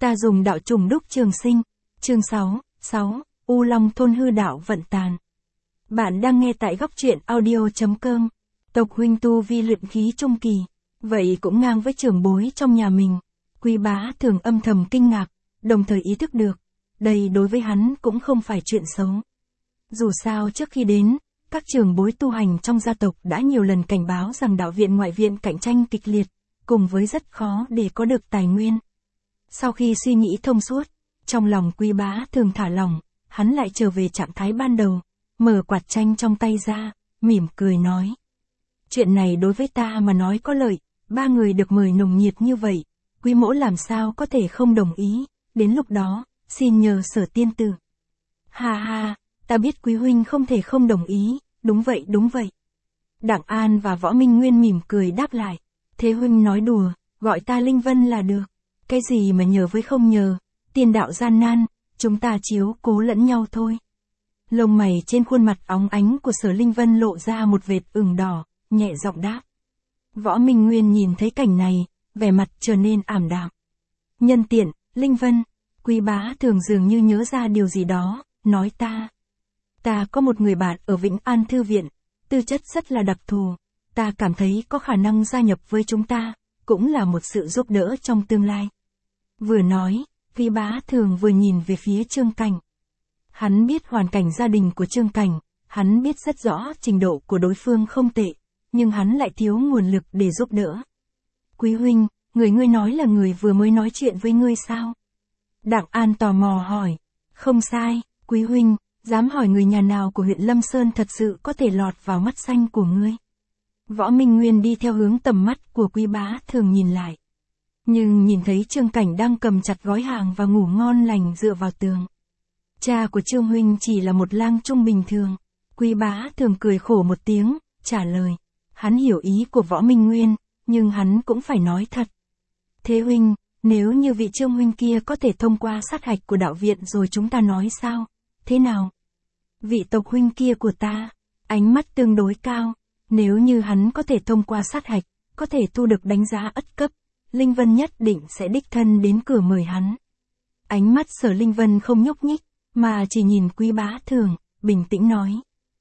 Ta dùng đạo trùng đúc trường sinh. Chương 6, U Long thôn hư đạo vận tàn. Bạn đang nghe tại góc truyện audio.com. Tộc huynh tu vi luyện khí trung kỳ, vậy cũng ngang với trưởng bối trong nhà mình. Quý Bá Thường âm thầm kinh ngạc, đồng thời ý thức được, đây đối với hắn cũng không phải chuyện xấu. Dù sao trước khi đến, các trưởng bối tu hành trong gia tộc đã nhiều lần cảnh báo rằng đạo viện ngoại viện cạnh tranh kịch liệt, cùng với rất khó để có được tài nguyên. Sau khi suy nghĩ thông suốt, trong lòng Quý Bá Thường thả lỏng, hắn lại trở về trạng thái ban đầu, mở quạt tranh trong tay ra, mỉm cười nói. Chuyện này đối với ta mà nói có lợi, ba người được mời nồng nhiệt như vậy, Quý mỗ làm sao có thể không đồng ý, đến lúc đó, xin nhờ Sở tiên tử. Ha ha, ta biết Quý huynh không thể không đồng ý, đúng vậy. Đặng An và Võ Minh Nguyên mỉm cười đáp lại, thế huynh nói đùa, gọi ta Linh Vân là được, cái gì mà nhờ với không nhờ, tiền đạo gian nan, chúng ta chiếu cố lẫn nhau thôi. Lông mày trên khuôn mặt óng ánh của Sở Linh Vân lộ ra một vệt ửng đỏ, nhẹ giọng đáp. Võ Minh Nguyên nhìn thấy cảnh này, vẻ mặt trở nên ảm đạm. Nhân tiện, Linh Vân, Quý Bá Thường dường như nhớ ra điều gì đó, nói ta có một người bạn ở Vĩnh An Thư Viện, tư chất rất là đặc thù, ta cảm thấy có khả năng gia nhập với chúng ta, cũng là một sự giúp đỡ trong tương lai. Vừa nói, Quý Bá Thường vừa nhìn về phía Trương Cảnh. Hắn biết hoàn cảnh gia đình của Trương Cảnh, hắn biết rất rõ trình độ của đối phương không tệ, nhưng hắn lại thiếu nguồn lực để giúp đỡ. Quý huynh, ngươi nói là người vừa mới nói chuyện với ngươi sao? Đặng An tò mò hỏi. Không sai, Quý huynh, dám hỏi người nhà nào của huyện Lâm Sơn thật sự có thể lọt vào mắt xanh của ngươi? Võ Minh Nguyên đi theo hướng tầm mắt của Quý Bá Thường nhìn lại. Nhưng nhìn thấy Trương Cảnh đang cầm chặt gói hàng và ngủ ngon lành dựa vào tường. Cha của Trương huynh chỉ là một lang trung bình thường. Quý Bá Thường cười khổ một tiếng, trả lời. Hắn hiểu ý của Võ Minh Nguyên, nhưng hắn cũng phải nói thật. Thế huynh, nếu như vị Trương huynh kia có thể thông qua sát hạch của đạo viện rồi chúng ta nói sao? Thế nào? Vị tộc huynh kia của ta, ánh mắt tương đối cao, nếu như hắn có thể thông qua sát hạch, có thể thu được đánh giá ất cấp, Linh Vân nhất định sẽ đích thân đến cửa mời hắn. Ánh mắt Sở Linh Vân không nhúc nhích, mà chỉ nhìn Quý Bá Thường, bình tĩnh nói.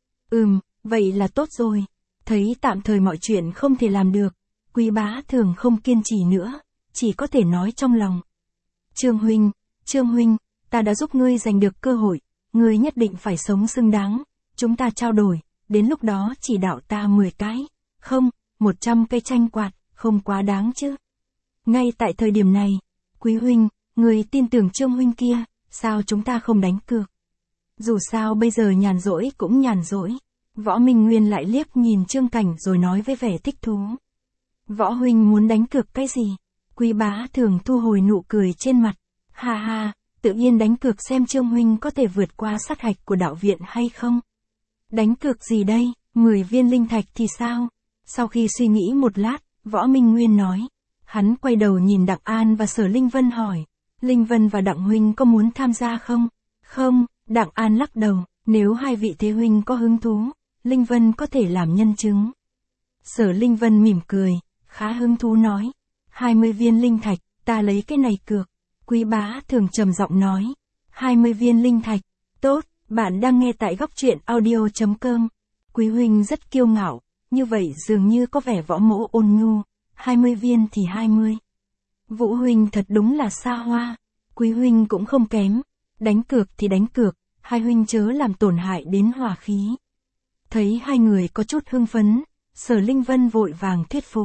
Vậy là tốt rồi. Thấy tạm thời mọi chuyện không thể làm được, Quý Bá Thường không kiên trì nữa, chỉ có thể nói trong lòng. Trương huynh, ta đã giúp ngươi giành được cơ hội, ngươi nhất định phải sống xứng đáng, chúng ta trao đổi, đến lúc đó chỉ đạo ta 10 cái, không, 100 cây tranh quạt, không quá đáng chứ. Ngay tại thời điểm này, Quý huynh, ngươi tin tưởng Trương huynh kia, sao chúng ta không đánh cược? Dù sao bây giờ nhàn rỗi cũng nhàn rỗi. Võ Minh Nguyên lại liếc nhìn Trương Cảnh rồi nói với vẻ thích thú. Võ huynh muốn đánh cược cái gì? Quý Bá Thường thu hồi nụ cười trên mặt. Ha ha, tự nhiên đánh cược xem Trương huynh có thể vượt qua sát hạch của đạo viện hay không? Đánh cược gì đây? 10 viên linh thạch thì sao? Sau khi suy nghĩ một lát, Võ Minh Nguyên nói. Hắn quay đầu nhìn Đặng An và Sở Linh Vân hỏi. Linh Vân và Đặng huynh có muốn tham gia không? Không, Đặng An lắc đầu, nếu hai vị thế huynh có hứng thú, Linh Vân có thể làm nhân chứng. Sở Linh Vân mỉm cười, khá hứng thú nói. 20 viên linh thạch, ta lấy cái này cược. Quý Bá Thường trầm giọng nói. 20 viên linh thạch, tốt, bạn đang nghe tại góc truyện audio.com. Quý huynh rất kiêu ngạo, như vậy dường như có vẻ võ mỗ ôn nhu. 20 viên thì 20. Vũ huynh thật đúng là xa hoa. Quý huynh cũng không kém. Đánh cược thì đánh cược, hai huynh chớ làm tổn hại đến hòa khí. Thấy hai người có chút hưng phấn, Sở Linh Vân vội vàng thuyết phục.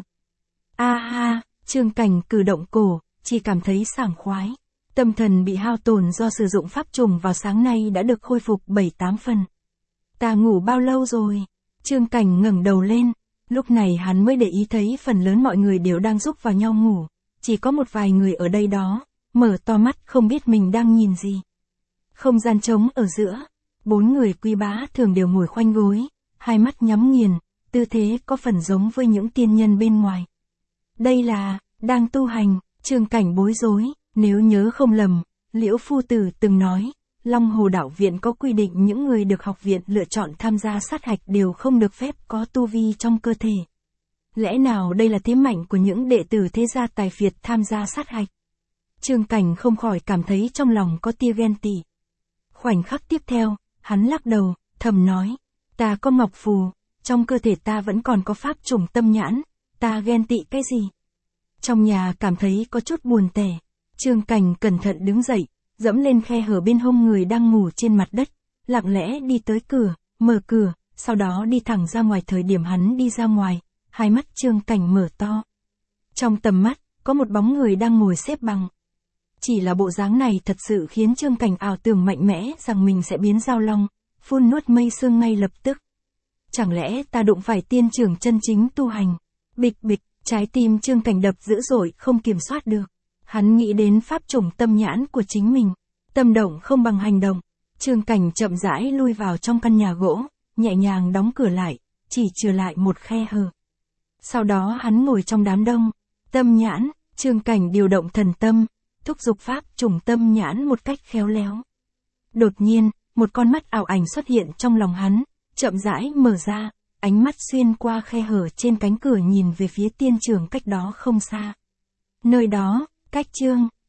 Trương Cảnh cử động cổ, chỉ cảm thấy sảng khoái. Tâm thần bị hao tổn do sử dụng pháp trùng vào sáng nay đã được khôi phục 7-8 phần. Ta ngủ bao lâu rồi? Trương Cảnh ngẩng đầu lên, lúc này hắn mới để ý thấy phần lớn mọi người đều đang giúp vào nhau ngủ. Chỉ có một vài người ở đây đó, mở to mắt không biết mình đang nhìn gì. Không gian trống ở giữa, 4 người Quý Bá Thường đều ngồi khoanh gối, hai mắt nhắm nghiền, tư thế có phần giống với những tiên nhân bên ngoài. Đây là, đang tu hành, Trương Cảnh bối rối, nếu nhớ không lầm, Liễu Phu Tử từng nói, Long Hồ Đạo Viện có quy định những người được học viện lựa chọn tham gia sát hạch đều không được phép có tu vi trong cơ thể. Lẽ nào đây là thế mạnh của những đệ tử thế gia tài phiệt tham gia sát hạch? Trương Cảnh không khỏi cảm thấy trong lòng có tia ghen tị. Khoảnh khắc tiếp theo, hắn lắc đầu, thầm nói, ta có ngọc phù, trong cơ thể ta vẫn còn có pháp trùng tâm nhãn, ta ghen tị cái gì? Trong nhà cảm thấy có chút buồn tẻ, Trương Cảnh cẩn thận đứng dậy, dẫm lên khe hở bên hông người đang ngủ trên mặt đất, lặng lẽ đi tới cửa, mở cửa, sau đó đi thẳng ra ngoài. Thời điểm hắn đi ra ngoài, hai mắt Trương Cảnh mở to. Trong tầm mắt, có một bóng người đang ngồi xếp bằng. Chỉ là bộ dáng này thật sự khiến Trương Cảnh ảo tưởng mạnh mẽ rằng mình sẽ biến Giao Long, phun nuốt mây sương ngay lập tức. Chẳng lẽ ta đụng phải tiên trưởng chân chính tu hành? Bịch bịch, trái tim Trương Cảnh đập dữ dội không kiểm soát được. Hắn nghĩ đến pháp chủng tâm nhãn của chính mình. Tâm động không bằng hành động. Trương Cảnh chậm rãi lui vào trong căn nhà gỗ, nhẹ nhàng đóng cửa lại, chỉ trừ lại một khe hở. Sau đó hắn ngồi trong đám đông. Tâm nhãn, Trương Cảnh điều động thần tâm, thúc giục pháp trùng tâm nhãn một cách khéo léo. Đột nhiên, một con mắt ảo ảnh xuất hiện trong lòng hắn, chậm rãi mở ra, ánh mắt xuyên qua khe hở trên cánh cửa nhìn về phía tiên trưởng cách đó không xa. Nơi đó, cách Trương